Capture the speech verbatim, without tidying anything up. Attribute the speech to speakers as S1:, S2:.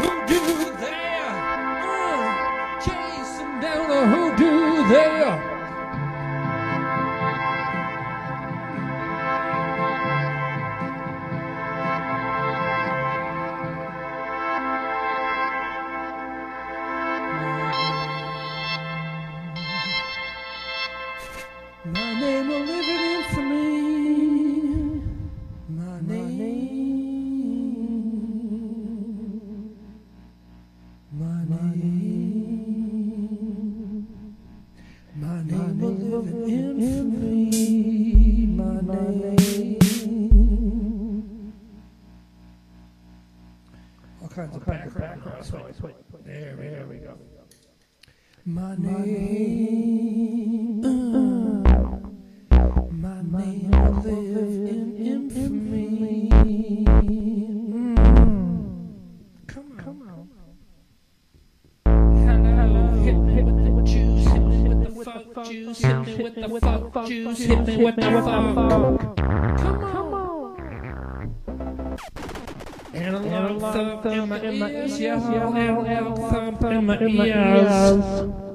S1: hoodoo there. Uh, chasing down a hoodoo there. My name will live in infamy. My name, my name, my name will live in infamy. My name. All kinds of background noise. There, there we go. My name. My name will live in infamy. Mm. Come on, come on. Hello, hit me with the juice, hit me with the funk juice, hit me with the funk juice, hit me with the funk. Come on. Analog thump in my ears, yeah, analog thump in my ears.